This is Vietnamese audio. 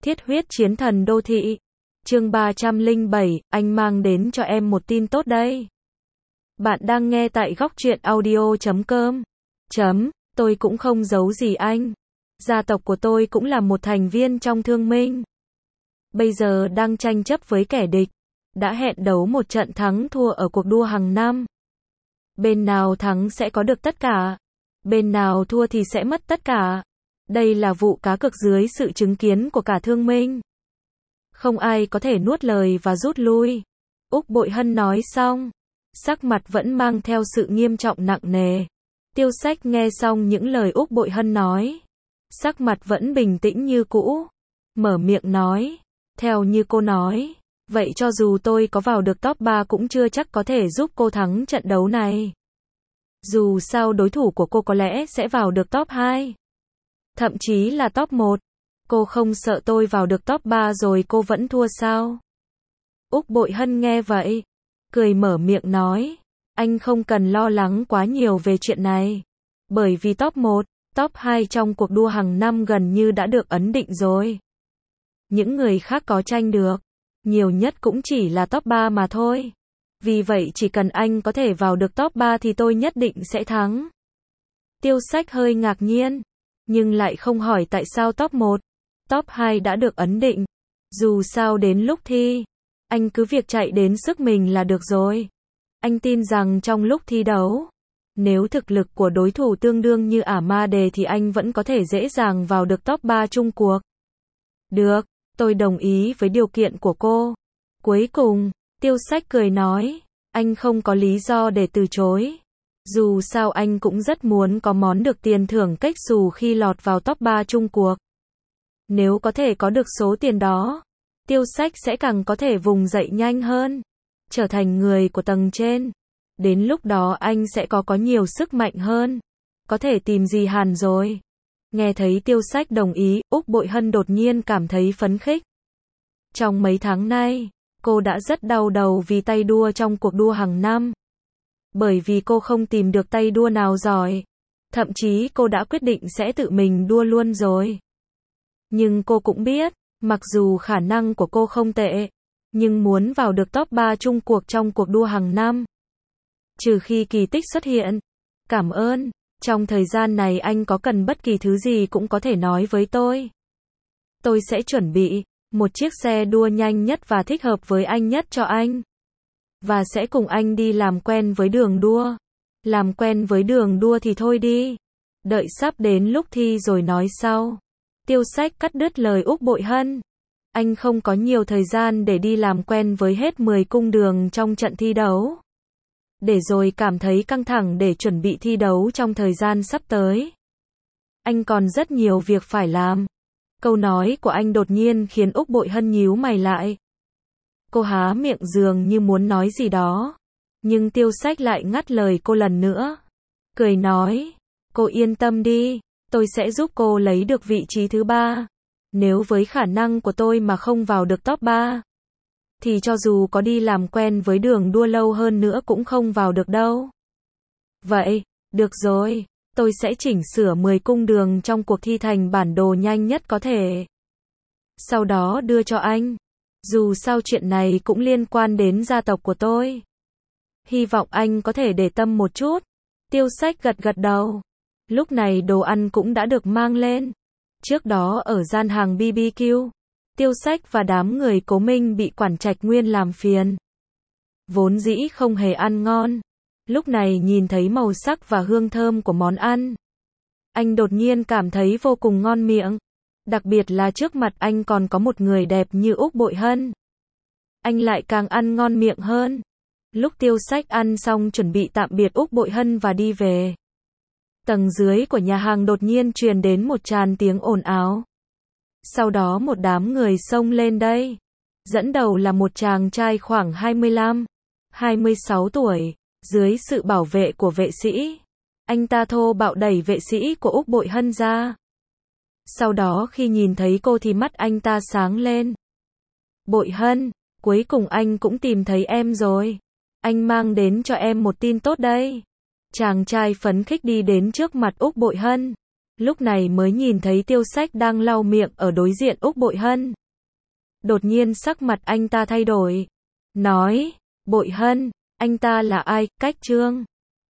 Thiết huyết chiến thần đô thị. Chương 307, anh mang đến cho em một tin tốt đây. Bạn đang nghe tại góc truyện audio.com. Tôi cũng không giấu gì anh. Gia tộc của tôi cũng là một thành viên trong thương minh. Bây giờ đang tranh chấp với kẻ địch. Đã hẹn đấu một trận thắng thua ở cuộc đua hàng năm. Bên nào thắng sẽ có được tất cả. Bên nào thua thì sẽ mất tất cả. Đây là vụ cá cược dưới sự chứng kiến của cả thương minh. Không ai có thể nuốt lời và rút lui. Úc Bội Hân nói xong. Sắc mặt vẫn mang theo sự nghiêm trọng nặng nề. Tiêu Sách nghe xong những lời Úc Bội Hân nói. Sắc mặt vẫn bình tĩnh như cũ. Mở miệng nói. Theo như cô nói. Vậy cho dù tôi có vào được top 3 cũng chưa chắc có thể giúp cô thắng trận đấu này. Dù sao đối thủ của cô có lẽ sẽ vào được top 2. Thậm chí là top 1. Cô không sợ tôi vào được top 3 rồi cô vẫn thua sao? Úc Bội Hân nghe vậy. Cười mở miệng nói. Anh không cần lo lắng quá nhiều về chuyện này. Bởi vì top 1, top 2 trong cuộc đua hàng năm gần như đã được ấn định rồi. Những người khác có tranh được. Nhiều nhất cũng chỉ là top 3 mà thôi. Vì vậy chỉ cần anh có thể vào được top 3 thì tôi nhất định sẽ thắng. Tiêu Sách hơi ngạc nhiên. Nhưng lại không hỏi tại sao top 1, top 2 đã được ấn định. Dù sao đến lúc thi, anh cứ việc chạy đến sức mình là được rồi. Anh tin rằng trong lúc thi đấu, nếu thực lực của đối thủ tương đương như Ả Ma Đề thì anh vẫn có thể dễ dàng vào được top 3 chung cuộc. Được, tôi đồng ý với điều kiện của cô. Cuối cùng, Tiêu Sách cười nói, anh không có lý do để từ chối. Dù sao anh cũng rất muốn có món được tiền thưởng cách xù khi lọt vào top 3 chung cuộc. Nếu có thể có được số tiền đó, Tiêu Sách sẽ càng có thể vùng dậy nhanh hơn, trở thành người của tầng trên. Đến lúc đó anh sẽ có nhiều sức mạnh hơn, có thể tìm Dì Hàn rồi. Nghe thấy Tiêu Sách đồng ý, Úc Bội Hân đột nhiên cảm thấy phấn khích. Trong mấy tháng nay, cô đã rất đau đầu vì tay đua trong cuộc đua hàng năm. Bởi vì cô không tìm được tay đua nào giỏi. Thậm chí cô đã quyết định sẽ tự mình đua luôn rồi. Nhưng cô cũng biết, mặc dù khả năng của cô không tệ, nhưng muốn vào được top 3 chung cuộc trong cuộc đua hàng năm. Trừ khi kỳ tích xuất hiện. Cảm ơn, trong thời gian này anh có cần bất kỳ thứ gì cũng có thể nói với tôi. Tôi sẽ chuẩn bị một chiếc xe đua nhanh nhất và thích hợp với anh nhất cho anh. Và sẽ cùng anh đi làm quen với đường đua. Làm quen với đường đua thì thôi đi. Đợi sắp đến lúc thi rồi nói sau. Tiêu Sách cắt đứt lời Úc Bội Hân. Anh không có nhiều thời gian để đi làm quen với hết 10 cung đường trong trận thi đấu. Để rồi cảm thấy căng thẳng để chuẩn bị thi đấu trong thời gian sắp tới. Anh còn rất nhiều việc phải làm. Câu nói của anh đột nhiên khiến Úc Bội Hân nhíu mày lại. Cô há miệng dường như muốn nói gì đó. Nhưng Tiêu Sách lại ngắt lời cô lần nữa. Cười nói, cô yên tâm đi, tôi sẽ giúp cô lấy được vị trí thứ 3. Nếu với khả năng của tôi mà không vào được top 3, thì cho dù có đi làm quen với đường đua lâu hơn nữa cũng không vào được đâu. Vậy, được rồi, tôi sẽ chỉnh sửa 10 cung đường trong cuộc thi thành bản đồ nhanh nhất có thể. Sau đó đưa cho anh. Dù sao chuyện này cũng liên quan đến gia tộc của tôi. Hy vọng anh có thể để tâm một chút. Tiêu Sách gật gật đầu. Lúc này đồ ăn cũng đã được mang lên. Trước đó ở gian hàng BBQ, Tiêu Sách và đám người Cố Minh bị quản trạch Nguyên làm phiền. Vốn dĩ không hề ăn ngon. Lúc này nhìn thấy màu sắc và hương thơm của món ăn, anh đột nhiên cảm thấy vô cùng ngon miệng. Đặc biệt là trước mặt anh còn có một người đẹp như Úc Bội Hân. Anh lại càng ăn ngon miệng hơn. Lúc Tiêu Sách ăn xong chuẩn bị tạm biệt Úc Bội Hân và đi về. Tầng dưới của nhà hàng đột nhiên truyền đến một tràng tiếng ồn ào. Sau đó một đám người xông lên đây. Dẫn đầu là một chàng trai khoảng 25, 26 tuổi, dưới sự bảo vệ của vệ sĩ. Anh ta thô bạo đẩy vệ sĩ của Úc Bội Hân ra. Sau đó khi nhìn thấy cô thì mắt anh ta sáng lên. Bội Hân, cuối cùng anh cũng tìm thấy em rồi. Anh mang đến cho em một tin tốt đây. Chàng trai phấn khích đi đến trước mặt Úc Bội Hân. Lúc này mới nhìn thấy Tiêu Sách đang lau miệng ở đối diện Úc Bội Hân. Đột nhiên sắc mặt anh ta thay đổi. Nói, Bội Hân, anh ta là ai, Cách Trương?